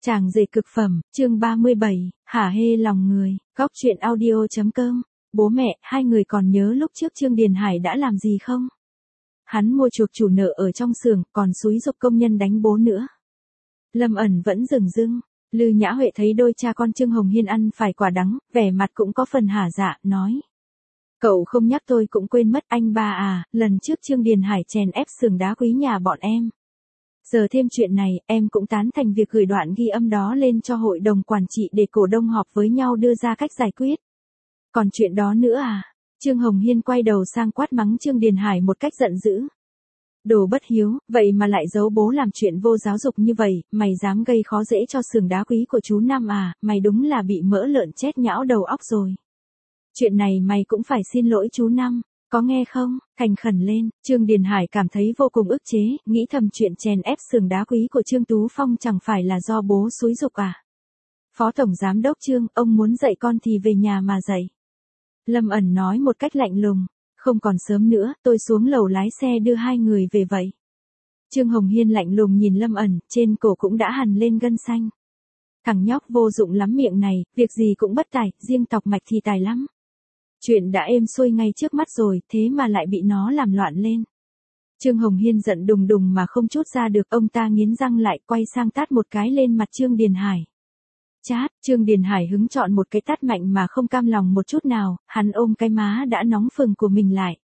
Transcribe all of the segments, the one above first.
Chàng rể cực phẩm, chương 37, hả hê lòng người, góc truyện audio.com. Bố mẹ, hai người còn nhớ lúc trước Trương Điền Hải đã làm gì không? Hắn mua chuộc chủ nợ ở trong xưởng, còn xúi giục công nhân đánh bố nữa. Lâm Ẩn vẫn dửng dưng. Lư Nhã Huệ thấy đôi cha con Trương Hồng Hiên ăn phải quả đắng, vẻ mặt cũng có phần hả dạ, nói. Cậu không nhắc tôi cũng quên mất anh ba à, lần trước Trương Điền Hải chèn ép xưởng đá quý nhà bọn em. Giờ thêm chuyện này, em cũng tán thành việc gửi đoạn ghi âm đó lên cho hội đồng quản trị để cổ đông họp với nhau đưa ra cách giải quyết. Còn chuyện đó nữa à? Trương Hồng Hiên quay đầu sang quát mắng Trương Điền Hải một cách giận dữ. Đồ bất hiếu, vậy mà lại giấu bố làm chuyện vô giáo dục như vậy, mày dám gây khó dễ cho xưởng đá quý của chú Năm à, mày đúng là bị mỡ lợn chết nhão đầu óc rồi. Chuyện này mày cũng phải xin lỗi chú Năm. Có nghe không? Thành khẩn lên. Trương Điền Hải cảm thấy vô cùng ức chế, nghĩ thầm chuyện chèn ép xưởng đá quý của Trương Tú Phong chẳng phải là do bố xúi giục à? Phó Tổng Giám đốc Trương, ông muốn dạy con thì về nhà mà dạy. Lâm Ẩn nói một cách lạnh lùng. Không còn sớm nữa, tôi xuống lầu lái xe đưa hai người về vậy. Trương Hồng Hiên lạnh lùng nhìn Lâm Ẩn, trên cổ cũng đã hằn lên gân xanh. Thằng nhóc vô dụng lắm miệng này, việc gì cũng bất tài, riêng tọc mạch thì tài lắm. Chuyện đã êm xuôi ngay trước mắt rồi, thế mà lại bị nó làm loạn lên. Trương Hồng Hiên giận đùng đùng mà không trút ra được, ông ta nghiến răng lại, quay sang tát một cái lên mặt Trương Điền Hải. Chát, Trương Điền Hải hứng chọn một cái tát mạnh mà không cam lòng một chút nào, hắn ôm cái má đã nóng phừng của mình lại.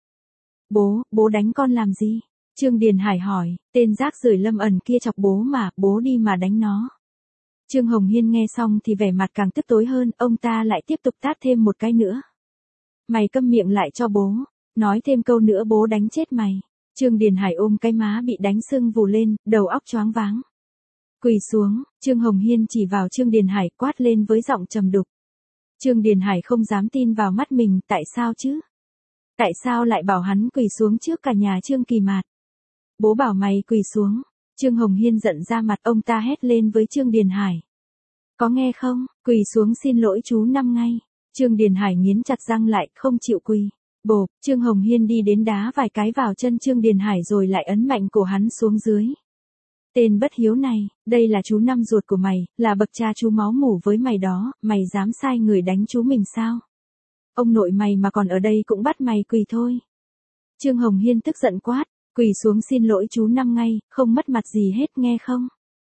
Bố đánh con làm gì? Trương Điền Hải hỏi, tên rác rưởi Lâm Ẩn kia chọc bố mà, bố đi mà đánh nó. Trương Hồng Hiên nghe xong thì vẻ mặt càng tức tối hơn, ông ta lại tiếp tục tát thêm một cái nữa. Mày câm miệng lại cho bố, nói thêm câu nữa bố đánh chết mày. Trương Điền Hải ôm cái má bị đánh sưng vù lên, đầu óc choáng váng. Quỳ xuống, Trương Hồng Hiên chỉ vào Trương Điền Hải quát lên với giọng trầm đục. Trương Điền Hải không dám tin vào mắt mình, tại sao chứ? Tại sao lại bảo hắn quỳ xuống trước cả nhà Trương Kỳ Mạt? Bố bảo mày quỳ xuống. Trương Hồng Hiên giận ra mặt, ông ta hét lên với Trương Điền Hải. Có nghe không, quỳ xuống xin lỗi chú Năm ngay. Trương Điền Hải nghiến chặt răng lại, không chịu quỳ. Bộp, Trương Hồng Hiên đi đến đá vài cái vào chân Trương Điền Hải rồi lại ấn mạnh cổ hắn xuống dưới. Tên bất hiếu này, đây là chú Năm ruột của mày, là bậc cha chú máu mủ với mày đó, mày dám sai người đánh chú mình sao? Ông nội mày mà còn ở đây cũng bắt mày quỳ thôi. Trương Hồng Hiên tức giận quát, quỳ xuống xin lỗi chú Năm ngay, không mất mặt gì hết nghe không?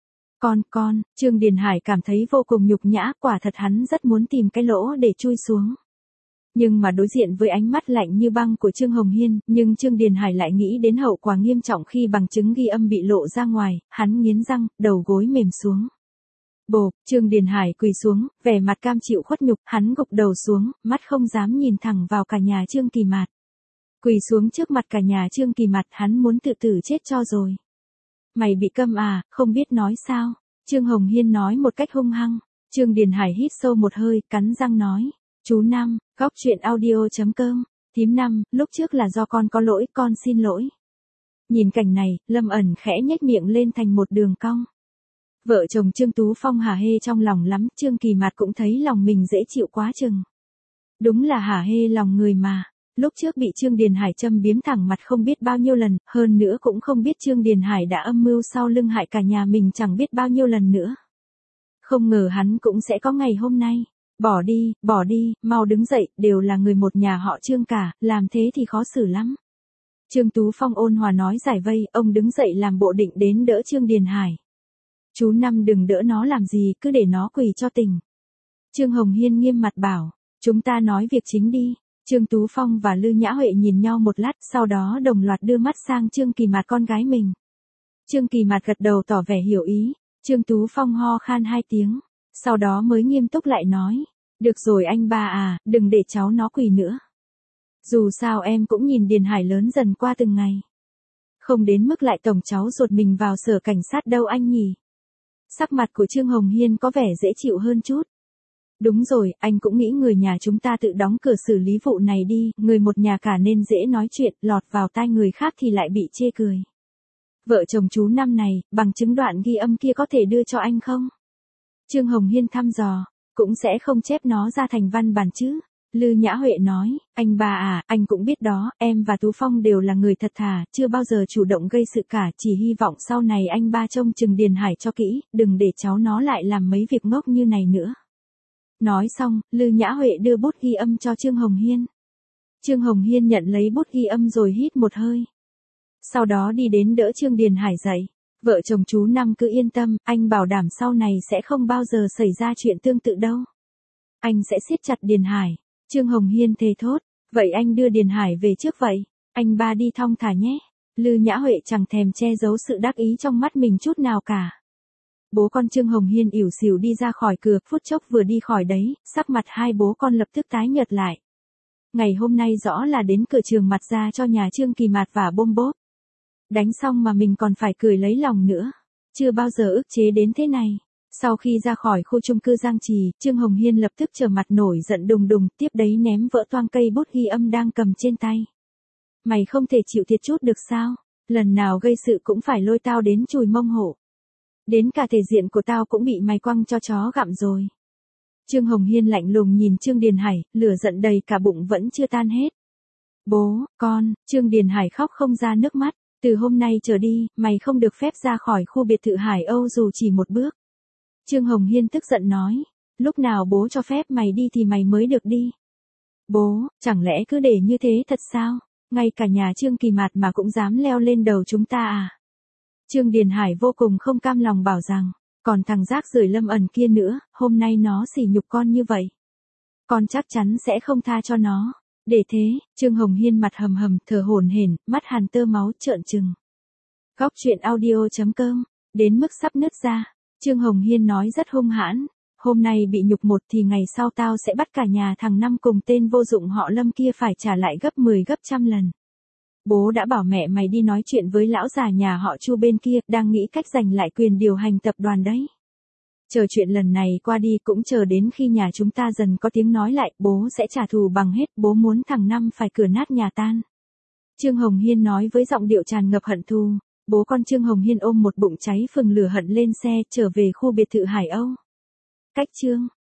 Con, Trương Điền Hải cảm thấy vô cùng nhục nhã, quả thật hắn rất muốn tìm cái lỗ để chui xuống. Nhưng mà đối diện với ánh mắt lạnh như băng của Trương Hồng Hiên, nhưng Trương Điền Hải lại nghĩ đến hậu quả nghiêm trọng khi bằng chứng ghi âm bị lộ ra ngoài, hắn nghiến răng, đầu gối mềm xuống. Bộp, Trương Điền Hải quỳ xuống, vẻ mặt cam chịu khuất nhục, hắn gục đầu xuống, mắt không dám nhìn thẳng vào cả nhà Trương Kỳ Mạt. Quỳ xuống trước mặt cả nhà Trương Kỳ Mạt, hắn muốn tự tử chết cho rồi. Mày bị câm à, không biết nói sao? Trương Hồng Hiên nói một cách hung hăng. Trương Điền Hải hít sâu một hơi, cắn răng nói. Chú Năm, góc truyện audio.com. Thím Năm, lúc trước là do con có lỗi, con xin lỗi. Nhìn cảnh này, Lâm Ẩn khẽ nhếch miệng lên thành một đường cong. Vợ chồng Trương Tú Phong hả hê trong lòng lắm, Trương Kỳ Mạt cũng thấy lòng mình dễ chịu quá chừng. Đúng là hả hê lòng người mà. Lúc trước bị Trương Điền Hải châm biếm thẳng mặt không biết bao nhiêu lần, hơn nữa cũng không biết Trương Điền Hải đã âm mưu sau lưng hại cả nhà mình chẳng biết bao nhiêu lần nữa. Không ngờ hắn cũng sẽ có ngày hôm nay. Bỏ đi, mau đứng dậy, đều là người một nhà họ Trương cả, làm thế thì khó xử lắm. Trương Tú Phong ôn hòa nói giải vây, ông đứng dậy làm bộ định đến đỡ Trương Điền Hải. Chú Năm đừng đỡ nó làm gì, cứ để nó quỳ cho tỉnh. Trương Hồng Hiên nghiêm mặt bảo, chúng ta nói việc chính đi. Trương Tú Phong và Lư Nhã Huệ nhìn nhau một lát, sau đó đồng loạt đưa mắt sang Trương Kỳ Mạt con gái mình. Trương Kỳ Mạt gật đầu tỏ vẻ hiểu ý, Trương Tú Phong ho khan 2 tiếng, sau đó mới nghiêm túc lại nói, được rồi anh ba à, đừng để cháu nó quỳ nữa. Dù sao em cũng nhìn Điền Hải lớn dần qua từng ngày. Không đến mức lại tổng cháu ruột mình vào sở cảnh sát đâu anh nhỉ. Sắc mặt của Trương Hồng Hiên có vẻ dễ chịu hơn chút. Đúng rồi, anh cũng nghĩ người nhà chúng ta tự đóng cửa xử lý vụ này đi, người một nhà cả nên dễ nói chuyện, lọt vào tai người khác thì lại bị chê cười. Vợ chồng chú Năm này, bằng chứng đoạn ghi âm kia có thể đưa cho anh không? Trương Hồng Hiên thăm dò, cũng sẽ không chép nó ra thành văn bản chứ. Lư Nhã Huệ nói, anh ba à, anh cũng biết đó, em và Tú Phong đều là người thật thà, chưa bao giờ chủ động gây sự cả, chỉ hy vọng sau này anh ba trông chừng Điền Hải cho kỹ, đừng để cháu nó lại làm mấy việc ngốc như này nữa. Nói xong, Lư Nhã Huệ đưa bút ghi âm cho Trương Hồng Hiên. Trương Hồng Hiên nhận lấy bút ghi âm rồi hít một hơi. Sau đó đi đến đỡ Trương Điền Hải dậy. Vợ chồng chú Năm cứ yên tâm, anh bảo đảm sau này sẽ không bao giờ xảy ra chuyện tương tự đâu. Anh sẽ siết chặt Điền Hải. Trương Hồng Hiên thề thốt, vậy anh đưa Điền Hải về trước vậy, anh ba đi thong thả nhé. Lư Nhã Huệ chẳng thèm che giấu sự đắc ý trong mắt mình chút nào cả. Bố con Trương Hồng Hiên ỉu xìu đi ra khỏi cửa, phút chốc vừa đi khỏi đấy, sắc mặt hai bố con lập tức tái nhợt lại. Ngày hôm nay rõ là đến cửa trường mặt ra cho nhà Trương Kỳ Mạt và bôm bốp. Đánh xong mà mình còn phải cười lấy lòng nữa. Chưa bao giờ ức chế đến thế này. Sau khi ra khỏi khu chung cư Giang Trì, Trương Hồng Hiên lập tức trở mặt nổi giận đùng đùng, tiếp đấy ném vỡ toang cây bút ghi âm đang cầm trên tay. Mày không thể chịu thiệt chút được sao? Lần nào gây sự cũng phải lôi tao đến chùi mông hổ. Đến cả thể diện của tao cũng bị mày quăng cho chó gặm rồi. Trương Hồng Hiên lạnh lùng nhìn Trương Điền Hải, lửa giận đầy cả bụng vẫn chưa tan hết. Bố, con, Trương Điền Hải khóc không ra nước mắt. Từ hôm nay trở đi, mày không được phép ra khỏi khu biệt thự Hải Âu dù chỉ một bước. Trương Hồng Hiên tức giận nói, lúc nào bố cho phép mày đi thì mày mới được đi. Bố, chẳng lẽ cứ để như thế thật sao? Ngay cả nhà Trương Kỳ Mạt mà cũng dám leo lên đầu chúng ta à? Trương Điền Hải vô cùng không cam lòng bảo rằng, còn thằng rác rưởi Lâm Ẩn kia nữa, hôm nay nó sỉ nhục con như vậy. Con chắc chắn sẽ không tha cho nó. Để thế, Trương Hồng Hiên mặt hầm hầm, thở hổn hển, mắt hàn tơ máu trợn trừng. Góc truyện audio.com, đến mức sắp nứt ra, Trương Hồng Hiên nói rất hung hãn, hôm nay bị nhục một thì ngày sau tao sẽ bắt cả nhà thằng Năm cùng tên vô dụng họ Lâm kia phải trả lại gấp 10 gấp trăm lần. Bố đã bảo mẹ mày đi nói chuyện với lão già nhà họ Chu bên kia, đang nghĩ cách giành lại quyền điều hành tập đoàn đấy. Chờ chuyện lần này qua đi cũng chờ đến khi nhà chúng ta dần có tiếng nói lại, bố sẽ trả thù bằng hết, bố muốn thằng Năm phải cửa nát nhà tan. Trương Hồng Hiên nói với giọng điệu tràn ngập hận thù, bố con Trương Hồng Hiên ôm một bụng cháy phừng lửa hận lên xe, trở về khu biệt thự Hải Âu. Cách chương